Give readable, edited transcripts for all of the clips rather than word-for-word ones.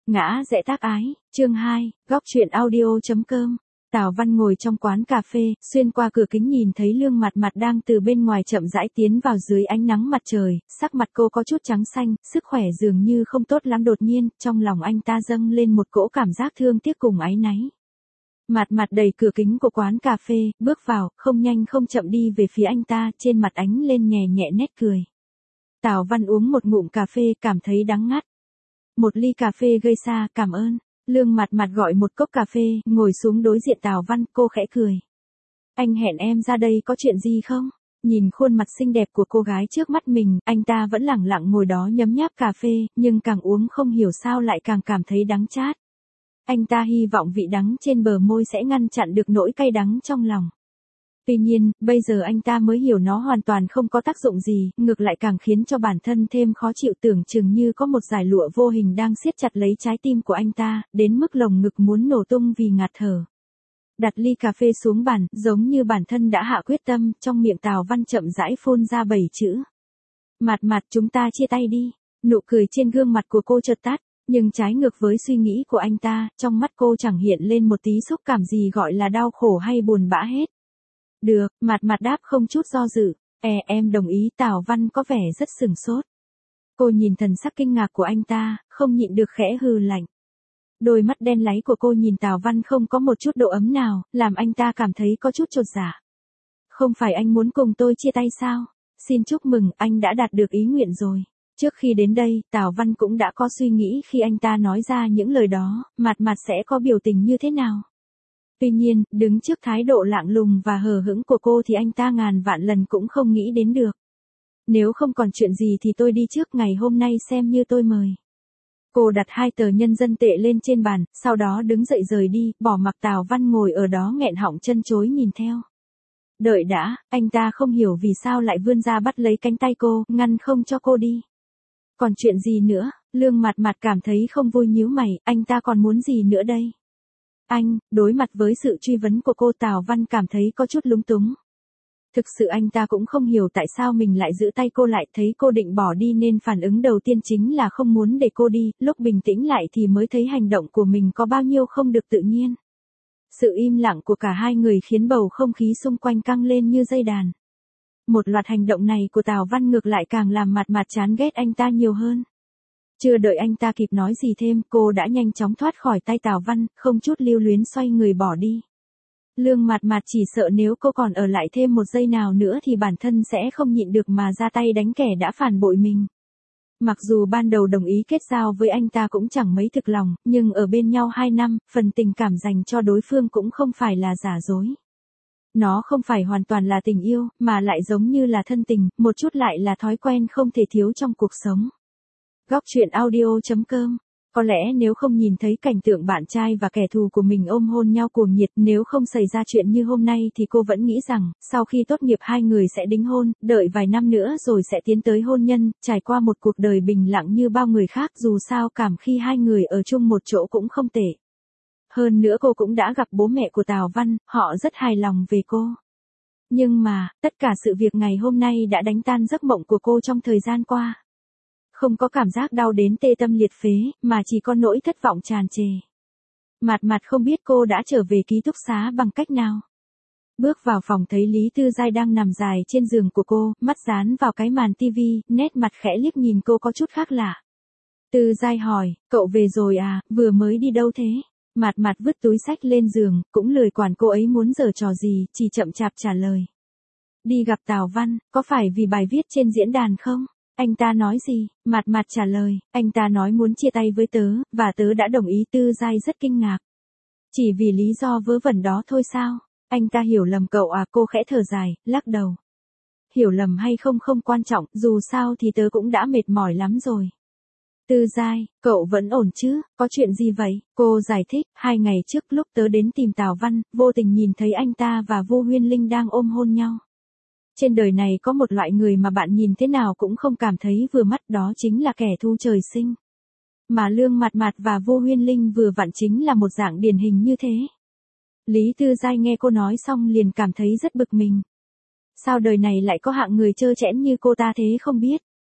Ngã rẽ tác ái, chương 2, góc truyện audio.com. Tào Văn ngồi trong quán cà phê, xuyên qua cửa kính nhìn thấy Lương Mặt Mặt đang từ bên ngoài chậm rãi tiến vào dưới ánh nắng mặt trời, sắc mặt cô có chút trắng xanh, sức khỏe dường như không tốt lắm. Đột nhiên, trong lòng anh ta dâng lên một cỗ cảm giác thương tiếc cùng áy náy. Mặt Mặt đẩy cửa kính của quán cà phê, bước vào, không nhanh không chậm đi về phía anh ta, trên mặt ánh lên nhẹ nhẹ nét cười. Tào Văn uống một ngụm cà phê, cảm thấy đắng ngắt. Một ly cà phê gây xa, cảm ơn. Lương Mặt Mặt gọi một cốc cà phê, ngồi xuống đối diện Tào Văn, cô khẽ cười. Anh hẹn em ra đây có chuyện gì không? Nhìn khuôn mặt xinh đẹp của cô gái trước mắt mình, anh ta vẫn lẳng lặng ngồi đó nhấm nháp cà phê, nhưng càng uống không hiểu sao lại càng cảm thấy đắng chát. Anh ta hy vọng vị đắng trên bờ môi sẽ ngăn chặn được nỗi cay đắng trong lòng. Tuy nhiên, bây giờ anh ta mới hiểu nó hoàn toàn không có tác dụng gì, ngược lại càng khiến cho bản thân thêm khó chịu, tưởng chừng như có một dải lụa vô hình đang siết chặt lấy trái tim của anh ta, đến mức lồng ngực muốn nổ tung vì ngạt thở. Đặt ly cà phê xuống bàn, giống như bản thân đã hạ quyết tâm, trong miệng Tào Văn chậm rãi phun ra 7 chữ. Mặt Mặt, chúng ta chia tay đi. Nụ cười trên gương mặt của cô chợt tắt, nhưng trái ngược với suy nghĩ của anh ta, trong mắt cô chẳng hiện lên một tí xúc cảm gì gọi là đau khổ hay buồn bã hết. Được, Mặt Mặt đáp không chút do dự. Em đồng ý. Tào Văn có vẻ rất sửng sốt. Cô nhìn thần sắc kinh ngạc của anh ta, không nhịn được khẽ hừ lạnh. Đôi mắt đen láy của cô nhìn Tào Văn không có một chút độ ấm nào, làm anh ta cảm thấy có chút chột dạ. Không phải anh muốn cùng tôi chia tay sao? Xin chúc mừng, anh đã đạt được ý nguyện rồi. Trước khi đến đây, Tào Văn cũng đã có suy nghĩ khi anh ta nói ra những lời đó, Mặt Mặt sẽ có biểu tình như thế nào. Tuy nhiên, đứng trước thái độ lạnh lùng và hờ hững của cô thì anh ta ngàn vạn lần cũng không nghĩ đến được. Nếu không còn chuyện gì thì tôi đi trước, ngày hôm nay xem như tôi mời. Cô đặt 2 tờ nhân dân tệ lên trên bàn, sau đó đứng dậy rời đi, bỏ mặc Tào Văn ngồi ở đó nghẹn họng chân chối nhìn theo. Đợi đã, anh ta không hiểu vì sao lại vươn ra bắt lấy cánh tay cô, ngăn không cho cô đi. Còn chuyện gì nữa? Lương Mặt Mặt cảm thấy không vui, nhíu mày, anh ta còn muốn gì nữa đây? Anh, đối mặt với sự truy vấn của cô, Tào Văn cảm thấy có chút lúng túng. Thực sự anh ta cũng không hiểu tại sao mình lại giữ tay cô lại, thấy cô định bỏ đi nên phản ứng đầu tiên chính là không muốn để cô đi, lúc bình tĩnh lại thì mới thấy hành động của mình có bao nhiêu không được tự nhiên. Sự im lặng của cả hai người khiến bầu không khí xung quanh căng lên như dây đàn. Một loạt hành động này của Tào Văn ngược lại càng làm Mặt Mặt chán ghét anh ta nhiều hơn. Chưa đợi anh ta kịp nói gì thêm, cô đã nhanh chóng thoát khỏi tay Tào Văn, không chút lưu luyến xoay người bỏ đi. Lương Mặt Mặt chỉ sợ nếu cô còn ở lại thêm một giây nào nữa thì bản thân sẽ không nhịn được mà ra tay đánh kẻ đã phản bội mình. Mặc dù ban đầu đồng ý kết giao với anh ta cũng chẳng mấy thực lòng, nhưng ở bên nhau 2 năm, phần tình cảm dành cho đối phương cũng không phải là giả dối. Nó không phải hoàn toàn là tình yêu, mà lại giống như là thân tình, một chút lại là thói quen không thể thiếu trong cuộc sống. Góc truyện audio.com. Có lẽ nếu không nhìn thấy cảnh tượng bạn trai và kẻ thù của mình ôm hôn nhau cuồng nhiệt, nếu không xảy ra chuyện như hôm nay thì cô vẫn nghĩ rằng, sau khi tốt nghiệp hai người sẽ đính hôn, đợi vài năm nữa rồi sẽ tiến tới hôn nhân, trải qua một cuộc đời bình lặng như bao người khác, dù sao cảm khi hai người ở chung một chỗ cũng không tệ. Hơn nữa cô cũng đã gặp bố mẹ của Tào Văn, họ rất hài lòng về cô. Nhưng mà, tất cả sự việc ngày hôm nay đã đánh tan giấc mộng của cô trong thời gian qua. Không có cảm giác đau đến tê tâm liệt phế, mà chỉ có nỗi thất vọng tràn trề. Mặt Mặt không biết cô đã trở về ký túc xá bằng cách nào. Bước vào phòng thấy Lý Tư Giai đang nằm dài trên giường của cô, mắt dán vào cái màn tivi, nét mặt khẽ liếc nhìn cô có chút khác lạ. Tư Giai hỏi, cậu về rồi à, vừa mới đi đâu thế? Mặt Mặt vứt túi xách lên giường, cũng lười quản cô ấy muốn giở trò gì, chỉ chậm chạp trả lời. Đi gặp Tào Văn, có phải vì bài viết trên diễn đàn không? Anh ta nói gì? Mặt Mặt trả lời, anh ta nói muốn chia tay với tớ, và tớ đã đồng ý. Tư Giai rất kinh ngạc. Chỉ vì lý do vớ vẩn đó thôi sao? Anh ta hiểu lầm cậu à? Cô khẽ thở dài, lắc đầu. Hiểu lầm hay không không quan trọng, dù sao thì tớ cũng đã mệt mỏi lắm rồi. Tư Giai, cậu vẫn ổn chứ, có chuyện gì vậy? Cô giải thích, 2 ngày trước lúc tớ đến tìm Tào Văn, vô tình nhìn thấy anh ta và Vu Huyên Linh đang ôm hôn nhau. Trên đời này có một loại người mà bạn nhìn thế nào cũng không cảm thấy vừa mắt, đó chính là kẻ thù trời sinh. Mà Lương Mặt Mặt và Vu Huyên Linh vừa vặn chính là một dạng điển hình như thế. Lý Tư Giai nghe cô nói xong liền cảm thấy rất bực mình. Sao đời này lại có hạng người trơ trẽn như cô ta thế không biết?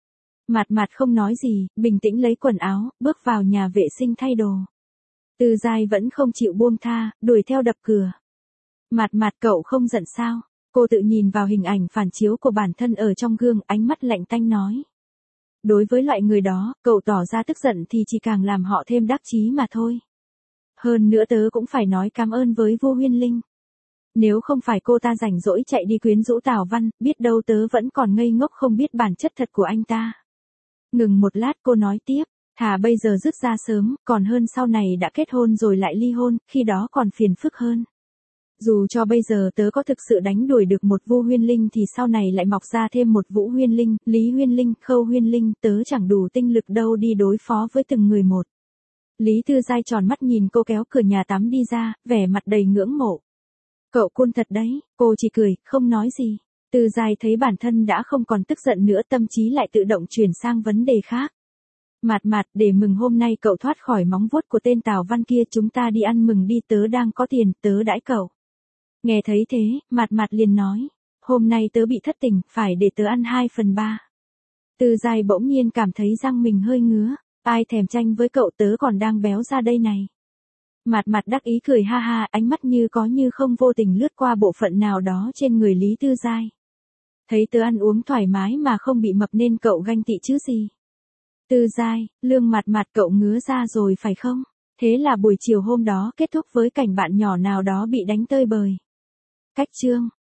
Mạt Mạt không nói gì, bình tĩnh lấy quần áo, bước vào nhà vệ sinh thay đồ. Từ Giai vẫn không chịu buông tha, đuổi theo đập cửa. Mạt Mạt cậu không giận sao? Cô tự nhìn vào hình ảnh phản chiếu của bản thân ở trong gương, ánh mắt lạnh tanh nói. Đối với loại người đó, cậu tỏ ra tức giận thì chỉ càng làm họ thêm đắc chí mà thôi. Hơn nữa tớ cũng phải nói cảm ơn với Vu Huyên Linh. Nếu không phải cô ta rảnh rỗi chạy đi quyến rũ Tào Văn, biết đâu tớ vẫn còn ngây ngốc không biết bản chất thật của anh ta. Ngừng một lát cô nói tiếp, thà bây giờ dứt ra sớm, còn hơn sau này đã kết hôn rồi lại ly hôn, khi đó còn phiền phức hơn. Dù cho bây giờ tớ có thực sự đánh đuổi được một Vu Huyên Linh thì sau này lại mọc ra thêm một Vũ Huyên Linh, Lý Huyên Linh, Khâu Huyên Linh, tớ chẳng đủ tinh lực đâu đi đối phó với từng người một. Lý Tư Giai tròn mắt nhìn cô kéo cửa nhà tắm đi ra, vẻ mặt đầy ngưỡng mộ. Cậu cool thật đấy, cô chỉ cười, không nói gì. Tư Giai thấy bản thân đã không còn tức giận nữa, tâm trí lại tự động chuyển sang vấn đề khác. Mạt Mạt, để mừng hôm nay cậu thoát khỏi móng vuốt của tên Tào Văn kia, chúng ta đi ăn mừng đi, tớ đang có tiền, tớ đãi cậu. Nghe thấy thế, Mạt Mạt liền nói, hôm nay tớ bị thất tình, phải để tớ ăn 2/3. Tư Giai bỗng nhiên cảm thấy răng mình hơi ngứa, ai thèm tranh với cậu, tớ còn đang béo ra đây này. Mạt Mạt đắc ý cười ha ha, ánh mắt như có như không vô tình lướt qua bộ phận nào đó trên người Lý Tư Giai. Thấy tớ ăn uống thoải mái mà không bị mập nên cậu ganh tị chứ gì. Tư Giai, lương Mạt Mạt cậu ngứa ra rồi phải không? Thế là buổi chiều hôm đó kết thúc với cảnh bạn nhỏ nào đó bị đánh tơi bời. Cách chương